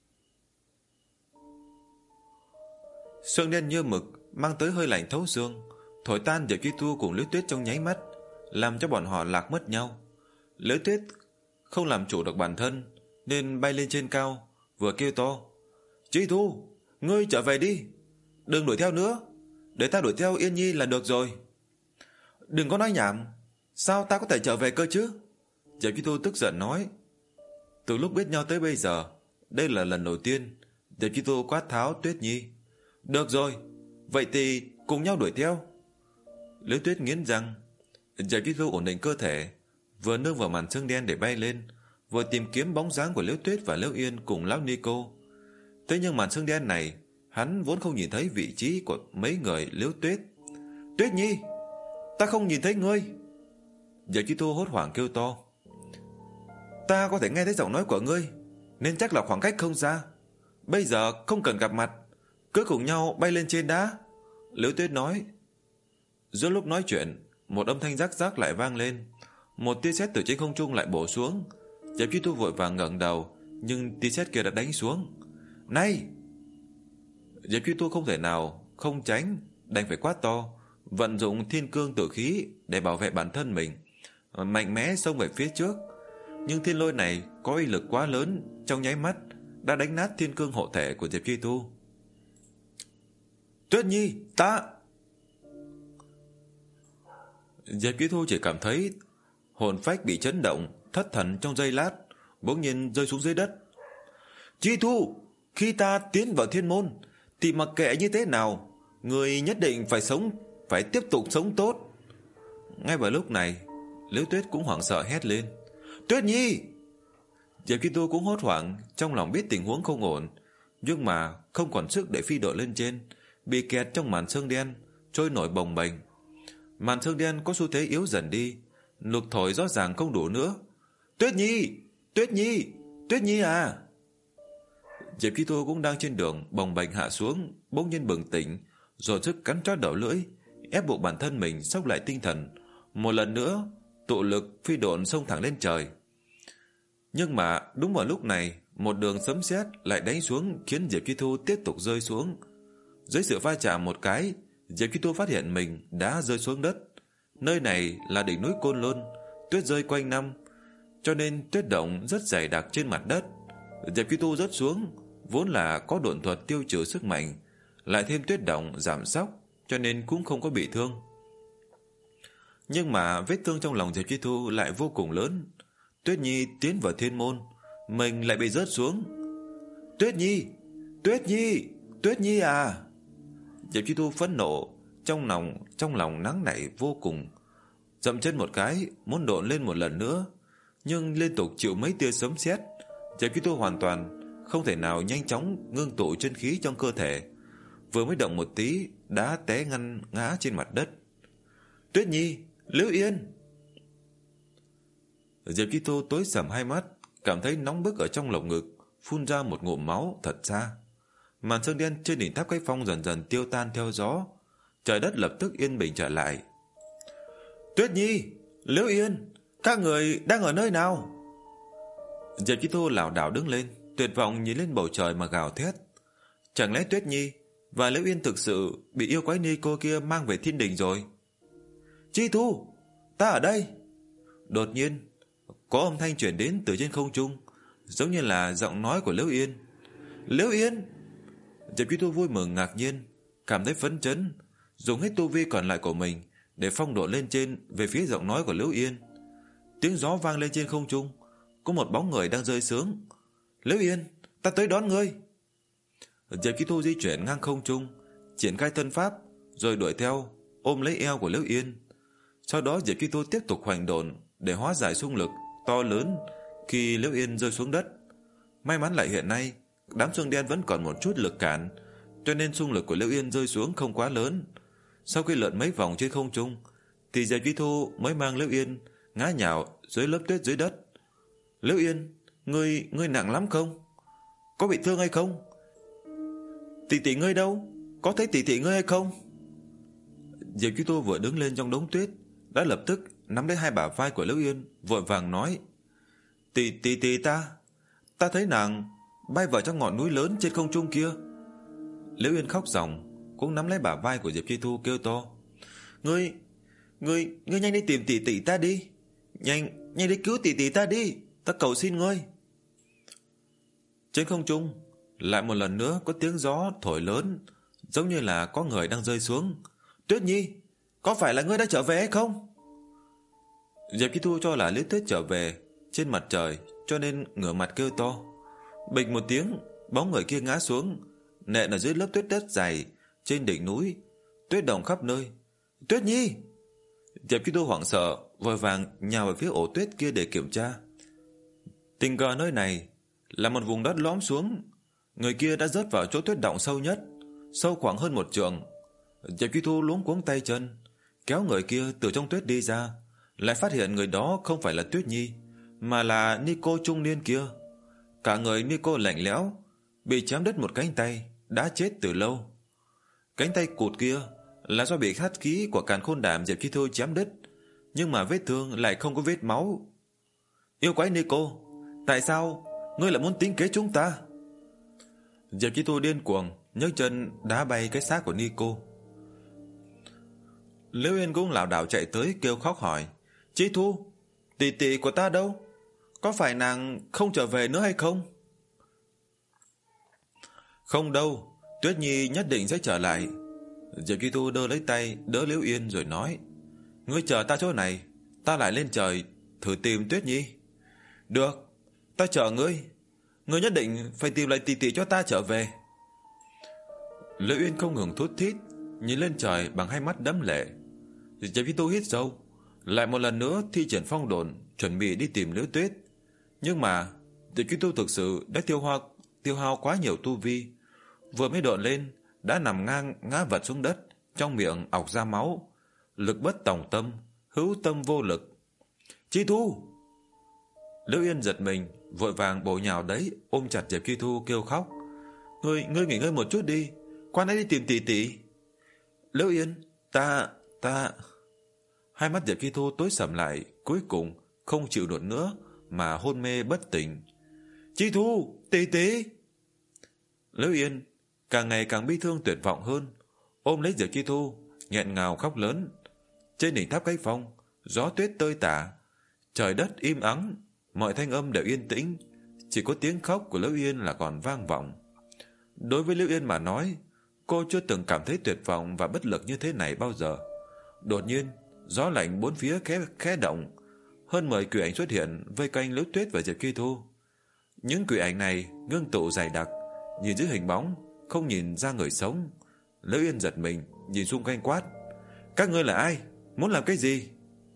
Xương đen như mực mang tới hơi lạnh thấu xương, thổi tan Diệp Chi Thu cùng Liễu Tuyết trong nháy mắt, làm cho bọn họ lạc mất nhau. Liễu Tuyết không làm chủ được bản thân nên bay lên trên cao, vừa kêu to: Chi Thu, ngươi trở về đi, đừng đuổi theo nữa, để ta đuổi theo Yên Nhi là được rồi. Đừng có nói nhảm, sao ta có thể trở về cơ chứ? Diệp Chi Thu tức giận nói. Từ lúc biết nhau tới bây giờ, đây là lần đầu tiên Diệp Chi Thu quát tháo Tuyết Nhi. Được rồi, vậy thì cùng nhau đuổi theo. Liễu Tuyết nghiến răng. Diệp Chi Thu ổn định cơ thể, vừa nương vào màn xương đen để bay lên, vừa tìm kiếm bóng dáng của Liễu Tuyết và Liễu Yên cùng lão Nico. Thế nhưng màn xương đen này, hắn vốn không nhìn thấy vị trí của mấy người Liễu Tuyết. Tuyết Nhi, ta không nhìn thấy ngươi. Diệp Chi Thu hốt hoảng kêu to. Ta có thể nghe thấy giọng nói của ngươi, nên chắc là khoảng cách không xa. Bây giờ không cần gặp mặt, cứ cùng nhau bay lên trên đã. Liễu Tuyết nói. Giữa lúc nói chuyện, một âm thanh rắc rắc lại vang lên. Một tia sét từ trên không trung lại bổ xuống. Diệp Chi Thu vội vàng ngẩng đầu, nhưng tia sét kia đã đánh xuống. Này! Diệp Chi Thu không thể nào không tránh, đành phải quát to, vận dụng thiên cương tử khí để bảo vệ bản thân mình, mạnh mẽ xông về phía trước. Nhưng thiên lôi này có uy lực quá lớn, trong nháy mắt đã đánh nát thiên cương hộ thể của Diệp Chi Thu. Tuyết Nhi, ta... Diệp Chi Thu chỉ cảm thấy hồn phách bị chấn động, thất thần trong giây lát, bỗng nhiên rơi xuống dưới đất. Chi Thu, khi ta tiến vào thiên môn thì mặc kệ như thế nào, người nhất định phải sống, phải tiếp tục sống tốt. Ngay vào lúc này, Liễu Tuyết cũng hoảng sợ hét lên. Tuyết Nhi! Diệp Chi Thu cũng hốt hoảng, trong lòng biết tình huống không ổn, nhưng mà không còn sức để phi đội lên trên, bị kẹt trong màn xương đen, trôi nổi bồng bềnh. Màn xương đen có xu thế yếu dần đi, lực thổi rõ ràng không đủ nữa. Tuyết Nhi! Tuyết Nhi! Tuyết Nhi à! Diệp Chi Thu cũng đang trên đường bồng bềnh hạ xuống, bỗng nhiên bừng tỉnh, rồi sức cắn chót đầu lưỡi, ép buộc bản thân mình xốc lại tinh thần, một lần nữa tụ lực phi độn xông thẳng lên trời. Nhưng mà đúng vào lúc này, một đường sấm sét lại đánh xuống, khiến Diệp Chi Thu tiếp tục rơi xuống. Dưới sự va chạm một cái, Diệp Chi Thu phát hiện mình đã rơi xuống đất. Nơi này là đỉnh núi Côn Lôn, tuyết rơi quanh năm, cho nên tuyết động rất dày đặc trên mặt đất. Diệp Chi Thu rớt xuống, vốn là có độn thuật tiêu trừ sức mạnh, lại thêm tuyết động giảm sóc, cho nên cũng không có bị thương. Nhưng mà vết thương trong lòng Diệp Chi Thu lại vô cùng lớn. Tuyết Nhi tiến vào thiên môn, mình lại bị rớt xuống. Tuyết Nhi! Tuyết Nhi! Tuyết Nhi à! Diệp Chi Thu phẫn nộ, trong lòng trong lòng nắng nảy vô cùng, dậm chân một cái muốn độn lên một lần nữa, nhưng liên tục chịu mấy tia sấm sét, Diệp Chi Thu hoàn toàn không thể nào nhanh chóng ngưng tụ chân khí trong cơ thể, vừa mới động một tí đã té ngăn ngã trên mặt đất. Tuyết Nhi, Liễu Yên! Diệp Chi Thu tối sầm hai mắt, cảm thấy nóng bức ở trong lồng ngực, phun ra một ngụm máu thật xa. Màn sương đen trên đỉnh tháp Cách Phong dần dần tiêu tan theo gió, trời đất lập tức yên bình trở lại. Tuyết Nhi, Liễu Yên, các người đang ở nơi nào? Diệp Chi Thu lảo đảo đứng lên, tuyệt vọng nhìn lên bầu trời mà gào thét. Chẳng lẽ Tuyết Nhi và Liễu Yên thực sự bị yêu quái ni cô kia mang về thiên đình rồi? Chi Thu, ta ở đây. Đột nhiên có âm thanh truyền đến từ trên không trung, giống như là giọng nói của Liễu Yên. Liễu Yên! Diệp Chi Thu vui mừng ngạc nhiên, cảm thấy phấn chấn, dùng hết tu vi còn lại của mình để phong độ lên trên về phía giọng nói của Liễu Yên. Tiếng gió vang lên trên không trung, có một bóng người đang rơi xuống. Liễu Yên, ta tới đón ngươi. Diệp Chi Thu di chuyển ngang không trung, triển khai thân pháp, rồi đuổi theo, ôm lấy eo của Liễu Yên. Sau đó Diệp Chi Thu tiếp tục hoành độn để hóa giải xung lực to lớn khi Liễu Yên rơi xuống đất. May mắn lại hiện nay đám xương đen vẫn còn một chút lực cản, cho nên xung lực của Liễu Yên rơi xuống không quá lớn. Sau khi lượn mấy vòng trên không trung thì Diệp Chi Thu mới mang Liễu Yên ngã nhào dưới lớp tuyết dưới đất. Liễu Yên, ngươi ngươi nặng lắm không? Có bị thương hay không? Tỷ tỷ ngươi đâu? Có thấy tỷ tỷ ngươi hay không? Diệp Chi Thu vừa đứng lên trong đống tuyết đã lập tức nắm lấy hai bả vai của Liễu Yên, vội vàng nói: Tỷ tỷ tỷ ta, ta thấy nàng bay vào trong ngọn núi lớn trên không trung kia. Liễu Yên khóc ròng, cũng nắm lấy bả vai của Diệp Chi Thu kêu to: Ngươi, ngươi, ngươi nhanh đi tìm tỷ tỷ ta đi, nhanh, nhanh đi cứu tỷ tỷ ta đi, ta cầu xin ngươi. Trên không trung lại một lần nữa có tiếng gió thổi lớn, giống như là có người đang rơi xuống. Tuyết Nhi, có phải là ngươi đã trở về hay không? Diệp Chi Thu cho là Liễu Tuyết trở về trên mặt trời, cho nên ngửa mặt kêu to. Bịch một tiếng, bóng người kia ngã xuống, nện ở dưới lớp tuyết đất dày trên đỉnh núi, tuyết động khắp nơi. Tuyết Nhi! Diệp Chi Thu hoảng sợ, vội vàng nhào về phía ổ tuyết kia để kiểm tra. Tình cờ nơi này là một vùng đất lõm xuống, người kia đã rớt vào chỗ tuyết động sâu nhất, sâu khoảng hơn một trượng. Diệp Chi Thu luống cuống tay chân, kéo người kia từ trong tuyết đi ra, lại phát hiện người đó không phải là Tuyết Nhi, mà là Nico trung niên kia. Cả người Nico lạnh lẽo, bị chém đứt một cánh tay, đã chết từ lâu. Cánh tay cụt kia là do bị sát khí của Càn Khôn Đàm Diệp Chi Thu chém đứt, nhưng mà vết thương lại không có vết máu. Yêu quái Nico, tại sao ngươi lại muốn tính kế chúng ta? Diệp Chi Thu điên cuồng nhấc chân đá bay cái xác của Nico. Liễu Yên cũng lảo đảo chạy tới kêu khóc hỏi: Chi Thu, tỷ tỷ của ta đâu? Có phải nàng không trở về nữa hay không? Không đâu, Tuyết Nhi nhất định sẽ trở lại. Diệp Chi Thu đỡ lấy tay đỡ Liễu Yên rồi nói: Ngươi chờ ta chỗ này, ta lại lên trời thử tìm Tuyết Nhi. Được, ta chờ ngươi. Ngươi nhất định phải tìm lại tỷ tỷ cho ta trở về. Liễu Yên không ngừng thút thít nhìn lên trời bằng hai mắt đẫm lệ. Diệp Chi Thu hít sâu, lại một lần nữa thi triển phong độn, chuẩn bị đi tìm Liễu Tuyết. Nhưng mà Diệp Chi Thu thực sự đã tiêu hao tiêu hao quá nhiều tu vi, vừa mới độn lên đã nằm ngang ngã vật xuống đất, trong miệng ọc ra máu. Lực bất tòng tâm, hữu tâm vô lực. Chi Thu! Liễu Yên giật mình, vội vàng bổ nhào đấy, ôm chặt Diệp Chi Thu kêu khóc: Ngươi, ngươi nghỉ ngơi một chút đi, qua đây đi tìm tỷ tỷ. Liễu Yên, ta, ta... Hai mắt Diệp Chi Thu tối sầm lại, cuối cùng không chịu được nữa mà hôn mê bất tỉnh. Chi Thu, tỷ tỷ! Liễu Yên càng ngày càng bi thương tuyệt vọng hơn, ôm lấy Diệp Chi Thu, nghẹn ngào khóc lớn. Trên đỉnh tháp Cái Phong, gió tuyết tơi tả, trời đất im ắng, mọi thanh âm đều yên tĩnh, chỉ có tiếng khóc của Liễu Yên là còn vang vọng. Đối với Liễu Yên mà nói, cô chưa từng cảm thấy tuyệt vọng và bất lực như thế này bao giờ. Đột nhiên, gió lạnh bốn phía khẽ khẽ động, hơn mười quỷ ảnh xuất hiện vây quanh Liễu Tuyết và Diệp Chi Thu. Những quỷ ảnh này ngưng tụ dày đặc, nhìn dưới hình bóng, không nhìn ra người sống. Liễu Yên giật mình, nhìn xung quanh quát: Các ngươi là ai? Muốn làm cái gì?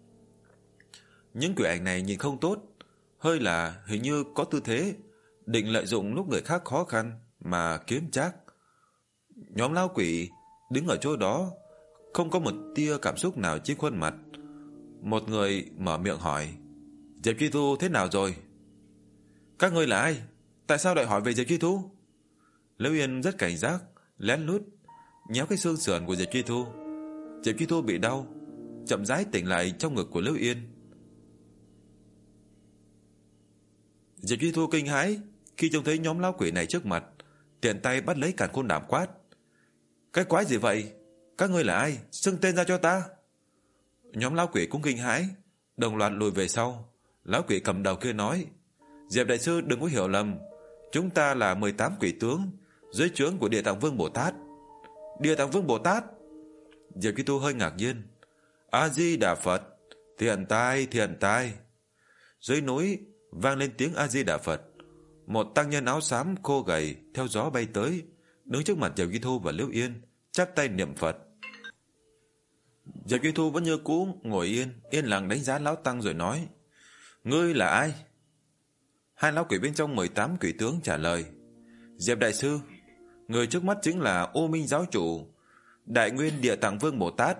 Những quỷ ảnh này nhìn không tốt, hơi là hình như có tư thế định lợi dụng lúc người khác khó khăn mà kiếm trác. Nhóm lao quỷ đứng ở chỗ đó, không có một tia cảm xúc nào trên khuôn mặt. Một người mở miệng hỏi: Diệp Chi Thu thế nào rồi? Các ngươi là ai? Tại sao lại hỏi về Diệp Chi Thu? Liễu Yên rất cảnh giác, lén lút nhéo cái xương sườn của Diệp Chi Thu. Diệp Chi Thu bị đau, chậm rãi tỉnh lại trong ngực của Liễu Yên. Diệp Chi Thu kinh hãi khi trông thấy nhóm lão quỷ này trước mặt, tiện tay bắt lấy Càn Khôn Đàm quát: Cái quái gì vậy? Các ngươi là ai? Xưng tên ra cho ta. Nhóm lão quỷ cũng kinh hãi, đồng loạt lùi về sau. Lão quỷ cầm đầu kia nói: Diệp đại sư đừng có hiểu lầm, chúng ta là mười tám quỷ tướng dưới trướng của Địa Tạng Vương Bồ Tát. Địa Tạng Vương Bồ Tát? Diệp Chi Thu hơi ngạc nhiên. A Di Đà Phật, thiện tai, thiện tai. Dưới núi vang lên tiếng A Di Đà Phật. Một tăng nhân áo xám khô gầy theo gió bay tới, đứng trước mặt Diệp Chi Thu và Liễu Yên, chắp tay niệm Phật. Diệp Duy Thu vẫn như cũ ngồi yên, yên lặng đánh giá lão tăng rồi nói: Ngươi là ai? Hai lão quỷ bên trong mười tám quỷ tướng trả lời: Diệp đại sư, người trước mắt chính là Ô Minh giáo chủ, Đại Nguyên Địa Tạng Vương Bồ Tát.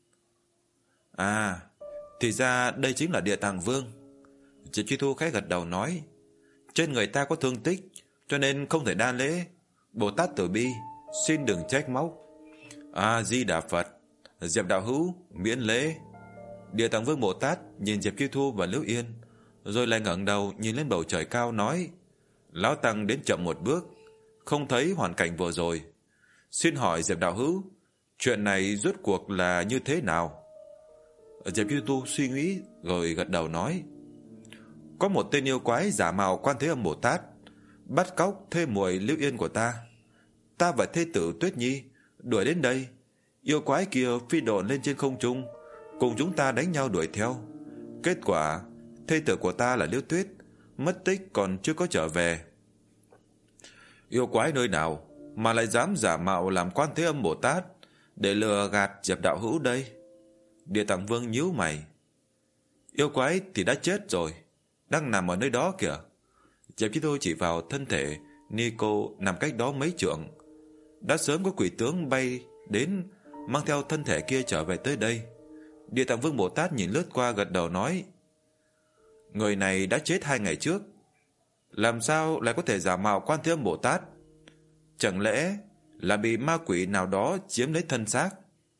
À, thì ra đây chính là Địa Tạng Vương. Diệp Duy Thu khẽ gật đầu nói: Trên người ta có thương tích, cho nên không thể đa lễ. Bồ Tát từ bi, xin đừng trách móc. A Di Đà Phật. Diệp đạo hữu, miễn lễ. Địa Tạng Vương Bồ Tát nhìn Diệp Duy Thu và Liễu Yên, rồi lại ngẩng đầu nhìn lên bầu trời cao nói: Lão tăng đến chậm một bước, không thấy hoàn cảnh vừa rồi. Xin hỏi Diệp đạo hữu, chuyện này rốt cuộc là như thế nào? Diệp Duy Thu suy nghĩ rồi gật đầu nói: Có một tên yêu quái giả mạo Quan Thế Âm Bồ Tát, bắt cóc thê muội Liễu Yên của ta. Ta và thê tử Tuyết Nhi đuổi đến đây. Yêu quái kia phi độn lên trên không trung, cùng chúng ta đánh nhau đuổi theo. Kết quả thê tử của ta là Liễu Tuyết mất tích còn chưa có trở về. Yêu quái nơi nào mà lại dám giả mạo làm Quan Thế Âm Bồ Tát để lừa gạt Diệp đạo hữu đây? Địa Tạng Vương nhíu mày: Yêu quái thì đã chết rồi, đang nằm ở nơi đó kìa. Diệp Chí Thôi chỉ vào thân thể Nico nằm cách đó mấy trượng. Đã sớm có quỷ tướng bay đến, mang theo thân thể kia trở về tới đây. Địa Tạng Vương Bồ Tát nhìn lướt qua gật đầu nói: Người này đã chết hai ngày trước, làm sao lại có thể giả mạo Quan Thế Âm Bồ Tát? Chẳng lẽ là bị ma quỷ nào đó chiếm lấy thân xác?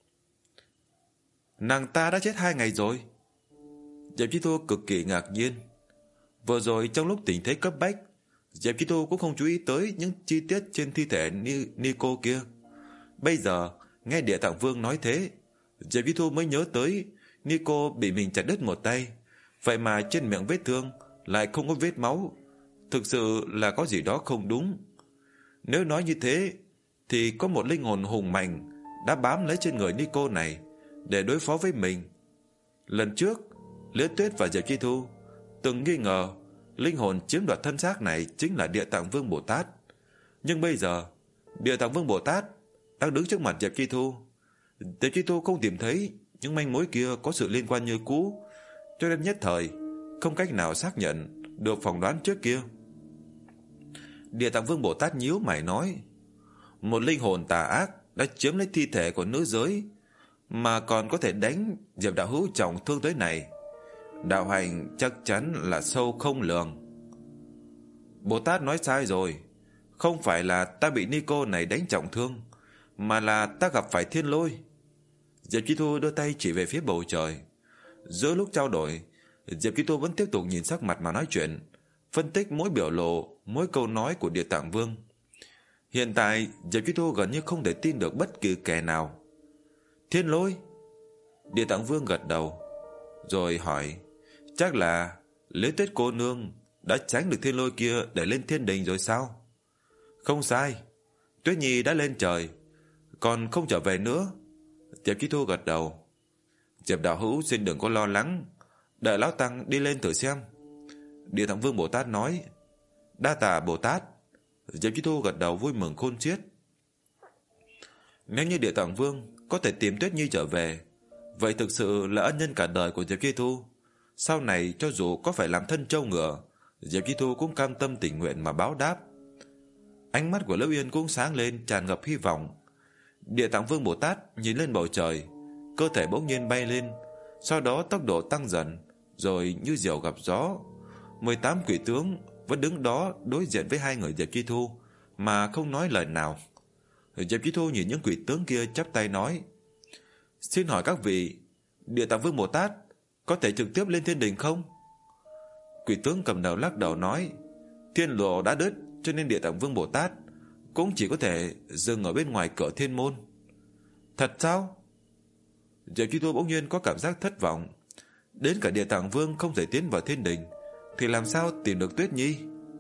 Nàng ta đã chết hai ngày rồi. Diệp Chí Thu cực kỳ ngạc nhiên. Vừa rồi trong lúc tình thế cấp bách, Diệp Chí Thu cũng không chú ý tới những chi tiết trên thi thể Ni Nico kia. Bây giờ nghe Địa Tạng Vương nói thế, Diệp Chí Thu mới nhớ tới Nico bị mình chặt đứt một tay, vậy mà trên miệng vết thương lại không có vết máu. Thực sự là có gì đó không đúng. Nếu nói như thế thì có một linh hồn hùng mạnh đã bám lấy trên người Nico này để đối phó với mình. Lần trước Liễu Tuyết và Diệp Chi Thu từng nghi ngờ linh hồn chiếm đoạt thân xác này chính là Địa Tạng Vương Bồ Tát. Nhưng bây giờ Địa Tạng Vương Bồ Tát đang đứng trước mặt Diệp Chi Thu. Diệp Chi Thu không tìm thấy những manh mối kia có sự liên quan như cũ, cho nên nhất thời không cách nào xác nhận được phỏng đoán trước kia. Địa Tạng Vương Bồ Tát nhíu mày nói: Một linh hồn tà ác đã chiếm lấy thi thể của nữ giới, mà còn có thể đánh Diệp đạo hữu trọng thương tới này. Đạo hành chắc chắn là sâu không lường. Bồ Tát nói sai rồi. Không phải là ta bị Nico này đánh trọng thương, mà là ta gặp phải thiên lôi. Diệp Chi Thu đưa tay chỉ về phía bầu trời. Giữa lúc trao đổi, Diệp Chi Thu vẫn tiếp tục nhìn sắc mặt mà nói chuyện, phân tích mỗi biểu lộ, mỗi câu nói của Địa Tạng Vương. Hiện tại Diệp Chi Thu gần như không thể tin được bất kỳ kẻ nào. Thiên lôi? Địa Tạng Vương gật đầu rồi hỏi: Chắc là Liễu Tuyết cô nương đã tránh được thiên lôi kia để lên thiên đình rồi sao? Không sai, Tuyết Nhi đã lên trời, còn không trở về nữa. Diệp Chi Thu gật đầu. Diệp đạo hữu xin đừng có lo lắng, đợi lão tăng đi lên thử xem. Địa Tạng Vương Bồ Tát nói. Đa tạ Bồ Tát. Diệp Chi Thu gật đầu vui mừng khôn xiết. Nếu như Địa Tạng Vương có thể tìm Tuyết Nhi trở về, vậy thực sự là ân nhân cả đời của Diệp Chi Thu. Sau này cho dù có phải làm thân trâu ngựa, Diệp Chi Thu cũng cam tâm tình nguyện mà báo đáp. Ánh mắt của Liễu Yên cũng sáng lên, tràn ngập hy vọng. Địa Tạng Vương Bồ Tát nhìn lên bầu trời, cơ thể bỗng nhiên bay lên, sau đó tốc độ tăng dần, rồi như diều gặp gió. mười tám quỷ tướng vẫn đứng đó đối diện với hai người Diệp Chi Thu mà không nói lời nào. Diệp Chi Thu nhìn những quỷ tướng kia chắp tay nói: Xin hỏi các vị, Địa Tạng Vương Bồ Tát có thể trực tiếp lên thiên đình không? Quỷ tướng cầm đầu lắc đầu nói: Thiên lộ đã đứt, cho nên Địa Tạng Vương Bồ Tát cũng chỉ có thể dừng ở bên ngoài cửa thiên môn. Thật sao? Diệp Chi Thu bỗng nhiên có cảm giác thất vọng. Đến cả Địa Tạng Vương không thể tiến vào thiên đình, thì làm sao tìm được Tuyết Nhi?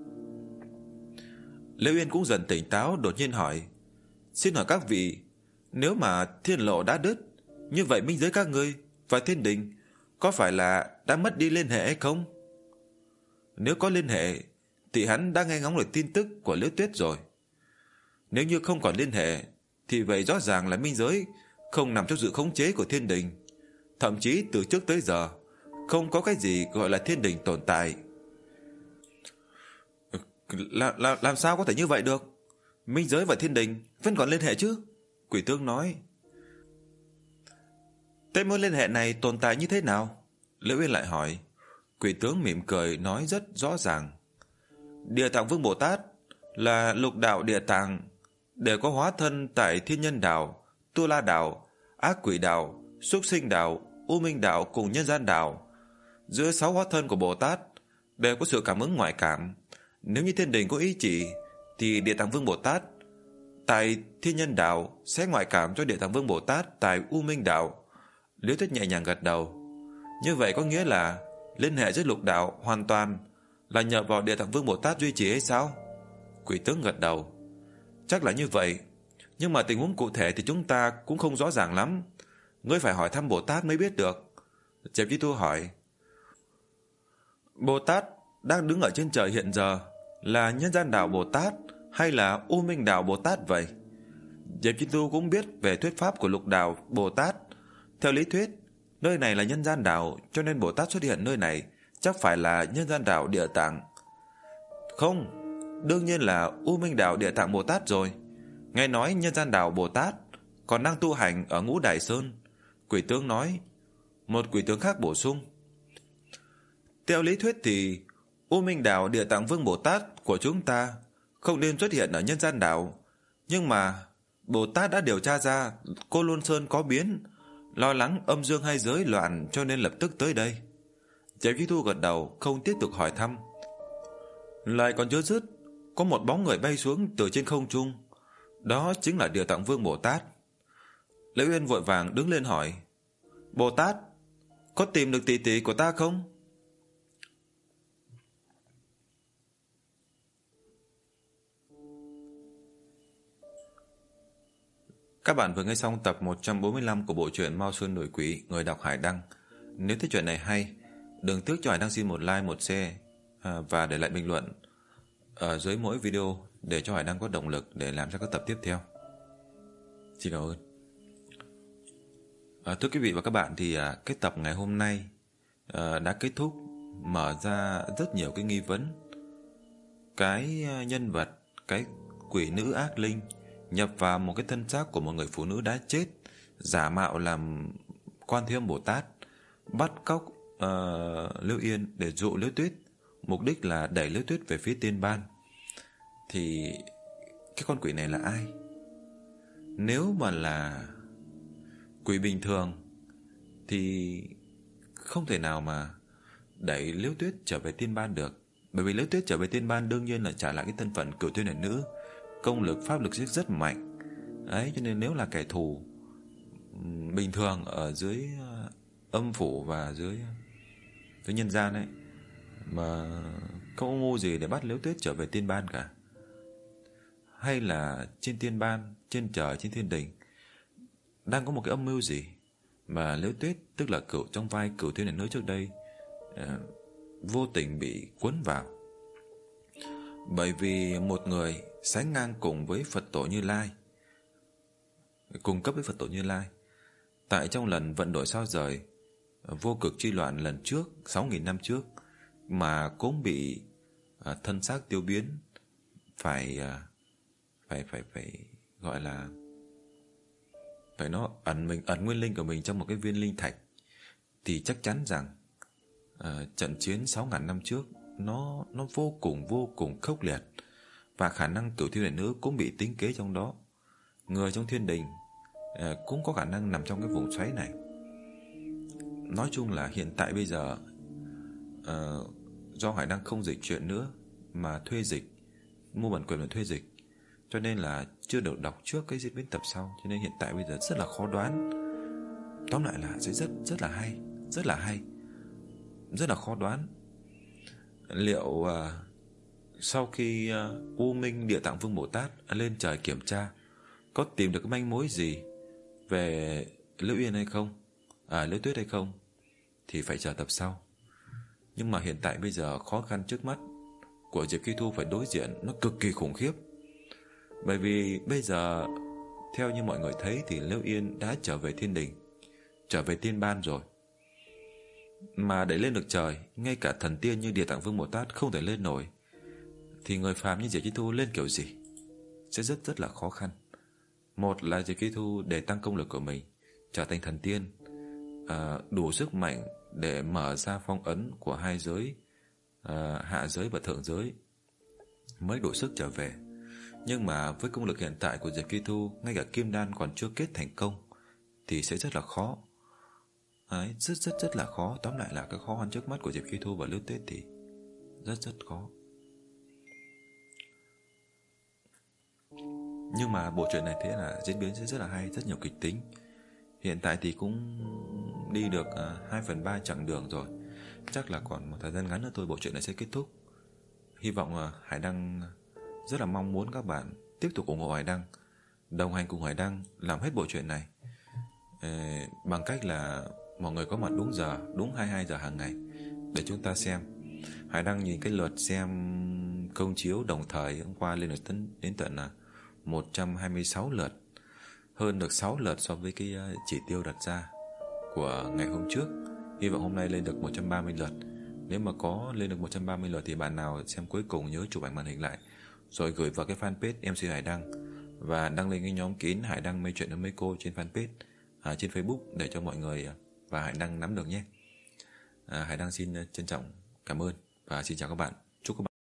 Liễu Yên cũng dần tỉnh táo, đột nhiên hỏi: Xin hỏi các vị, nếu mà thiên lộ đã đứt, như vậy minh giới các ngươi và thiên đình có phải là đã mất đi liên hệ hay không? Nếu có liên hệ thì hắn đã nghe ngóng được tin tức của Liễu Tuyết rồi. Nếu như không còn liên hệ thì vậy rõ ràng là minh giới không nằm trong sự khống chế của thiên đình. Thậm chí từ trước tới giờ không có cái gì gọi là thiên đình tồn tại. Là, là, Làm sao có thể như vậy được? Minh giới và thiên đình vẫn còn liên hệ chứ? Quỷ tướng nói. Thế mối liên hệ này tồn tại như thế nào? Liễu Yên lại hỏi. Quỷ tướng mỉm cười nói rất rõ ràng. Địa Tạng Vương Bồ Tát là lục đạo địa tạng, đều có hóa thân tại Thiên Nhân Đạo, Tu La Đạo, Ác Quỷ Đạo, Súc Sinh Đạo, U Minh Đạo cùng Nhân Gian Đạo. Giữa sáu hóa thân của Bồ Tát đều có sự cảm ứng ngoại cảm. Nếu như thiên đình có ý chỉ, thì Địa Tạng Vương Bồ Tát tại Thiên Nhân Đạo sẽ ngoại cảm cho Địa Tạng Vương Bồ Tát tại U Minh Đạo. Liễu Tuyết nhẹ nhàng gật đầu. Như vậy có nghĩa là liên hệ giữa lục đạo hoàn toàn là nhờ vào Địa Tạng Vương Bồ Tát duy trì hay sao? Quỷ tướng gật đầu. Chắc là như vậy, nhưng mà tình huống cụ thể thì chúng ta cũng không rõ ràng lắm. Ngươi phải hỏi thăm Bồ Tát mới biết được. Diệp Chi Tu hỏi. Bồ Tát đang đứng ở trên trời hiện giờ là Nhân Gian Đạo Bồ Tát hay là U Minh Đạo Bồ Tát vậy? Diệp Chi Tu cũng biết về thuyết pháp của lục đạo Bồ Tát. Theo lý thuyết, nơi này là Nhân Gian Đạo, cho nên Bồ Tát xuất hiện nơi này chắc phải là Nhân Gian Đạo Địa Tạng. Không, đương nhiên là U Minh Đạo Địa Tạng Bồ Tát rồi. Nghe nói Nhân Gian Đạo Bồ Tát còn đang tu hành ở Ngũ Đại Sơn. Quỷ tướng nói. Một quỷ tướng khác bổ sung. Theo lý thuyết thì U Minh Đạo Địa Tạng Vương Bồ Tát của chúng ta không nên xuất hiện ở Nhân Gian Đạo. Nhưng mà Bồ Tát đã điều tra ra Cô Luân Sơn có biến, lo lắng âm dương hay giới loạn cho nên lập tức tới đây. Diệp Chi Thu gật đầu, không tiếp tục hỏi thăm. Lại còn chưa dứt, có một bóng người bay xuống từ trên không trung. Đó chính là Địa Tạng Vương Bồ Tát. Liễu Uyên vội vàng đứng lên hỏi. Bồ Tát, có tìm được tỷ tỷ của ta không? Các bạn vừa nghe xong tập một trăm bốn mươi lăm của bộ truyện Mao Sơn Nổi Quỷ, người đọc Hải Đăng. Nếu thấy chuyện này hay, đừng tiếc cho Hải Đăng xin một like, một share và để lại bình luận ở dưới mỗi video để cho Hải Đăng có động lực để làm ra các tập tiếp theo. Xin cảm ơn. À, thưa quý vị và các bạn, thì à, cái tập ngày hôm nay à, đã kết thúc, mở ra rất nhiều cái nghi vấn. Cái nhân vật, cái quỷ nữ ác linh nhập vào một cái thân xác của một người phụ nữ đã chết, giả mạo làm Quan Thế Âm Bồ Tát, bắt cóc uh, Liễu Yên để dụ Liễu Tuyết, mục đích là đẩy Liễu Tuyết về phía tiên ban. Thì cái con quỷ này là ai? Nếu mà là quỷ bình thường thì không thể nào mà đẩy Liễu Tuyết trở về tiên ban được. Bởi vì Liễu Tuyết trở về tiên ban đương nhiên là trả lại cái thân phận cửu thiên nữ nữ, công lực pháp lực rất rất mạnh. Đấy, cho nên nếu là kẻ thù bình thường ở dưới âm phủ và dưới dưới nhân gian ấy, mà không có ngu gì để bắt Liễu Tuyết trở về tiên ban cả. Hay là trên tiên ban, trên trời, trên thiên đình đang có một cái âm mưu gì mà Liễu Tuyết, tức là cửu trong vai cửu thiên nữ trước đây, uh, vô tình bị cuốn vào. Bởi vì một người sánh ngang cùng với Phật Tổ Như Lai, cùng cấp với Phật Tổ Như Lai, tại trong lần vận đổi sao rời vô cực chi loạn lần trước, sáu nghìn năm trước, mà cũng bị à, thân xác tiêu biến, phải à, phải phải phải gọi là phải nó ẩn mình ẩn nguyên linh của mình trong một cái viên linh thạch, thì chắc chắn rằng à, trận chiến sáu ngàn năm trước nó nó vô cùng vô cùng khốc liệt, và khả năng cửu thiên huyền nữ cũng bị tính kế trong đó. Người trong thiên đình à, cũng có khả năng nằm trong cái vùng xoáy này. Nói chung là hiện tại bây giờ à, do Hải đang không dịch chuyện nữa mà thuê dịch, mua bản quyền là thuê dịch, cho nên là chưa được đọc trước cái diễn biến tập sau, cho nên hiện tại bây giờ rất là khó đoán. Tóm lại là sẽ rất rất là hay, rất là hay, rất là khó đoán. Liệu uh, sau khi uh, U Minh Địa Tạng Vương Bồ Tát lên trời kiểm tra, có tìm được cái manh mối gì về Liễu Yên hay không, à Liễu Tuyết hay không, thì phải chờ tập sau. Nhưng mà hiện tại bây giờ khó khăn trước mắt của Diệp Kỳ Thu phải đối diện nó cực kỳ khủng khiếp. Bởi vì bây giờ Theo như mọi người thấy thì Liễu Yên đã trở về thiên đình, trở về tiên ban rồi. Mà để lên được trời, ngay cả thần tiên như Địa Tạng Vương Bồ Tát không thể lên nổi, thì người phàm như Diệp Chi Thu lên kiểu gì? Sẽ rất rất là khó khăn. Một là Diệp Chi Thu để tăng công lực của mình, trở thành thần tiên, à, đủ sức mạnh để mở ra phong ấn của hai giới, à, hạ giới và thượng giới, mới đủ sức trở về. Nhưng mà với công lực hiện tại của Diệp Chi Thu, ngay cả kim đan còn chưa kết thành công, thì sẽ rất là khó. Đấy, rất rất rất là khó. Tóm lại là cái khó khăn trước mắt của Diệp Chi Thu và Liễu Tuyết thì rất rất khó. Nhưng mà bộ truyện này thế là diễn biến sẽ rất là hay, rất nhiều kịch tính. Hiện tại thì cũng đi được uh, hai phần ba chặng đường rồi. Chắc là còn một thời gian ngắn nữa thôi bộ truyện này sẽ kết thúc. Hy vọng uh, Hải Đăng rất là mong muốn các bạn tiếp tục ủng hộ Hải Đăng, đồng hành cùng Hải Đăng làm hết bộ truyện này, uh, bằng cách là mọi người có mặt đúng giờ, đúng hai mươi hai giờ hàng ngày để chúng ta xem. Hải Đăng nhìn cái lượt xem công chiếu đồng thời hôm qua lên được tấn, đến tận là một trăm hai mươi sáu lượt, hơn được sáu lượt so với cái chỉ tiêu đặt ra của ngày hôm trước. Hy vọng hôm nay lên được một trăm ba mươi lượt. Nếu mà có lên được một trăm ba mươi lượt thì bạn nào xem cuối cùng nhớ chụp ảnh màn hình lại rồi gửi vào cái fanpage em xê Hải Đăng, và đăng lên cái nhóm kín Hải Đăng mê chuyện với mấy cô trên fanpage, à, trên Facebook, để cho mọi người và Hải Đăng nắm được nhé. à, Hải Đăng xin trân trọng cảm ơn và xin chào các bạn. Chúc các bạn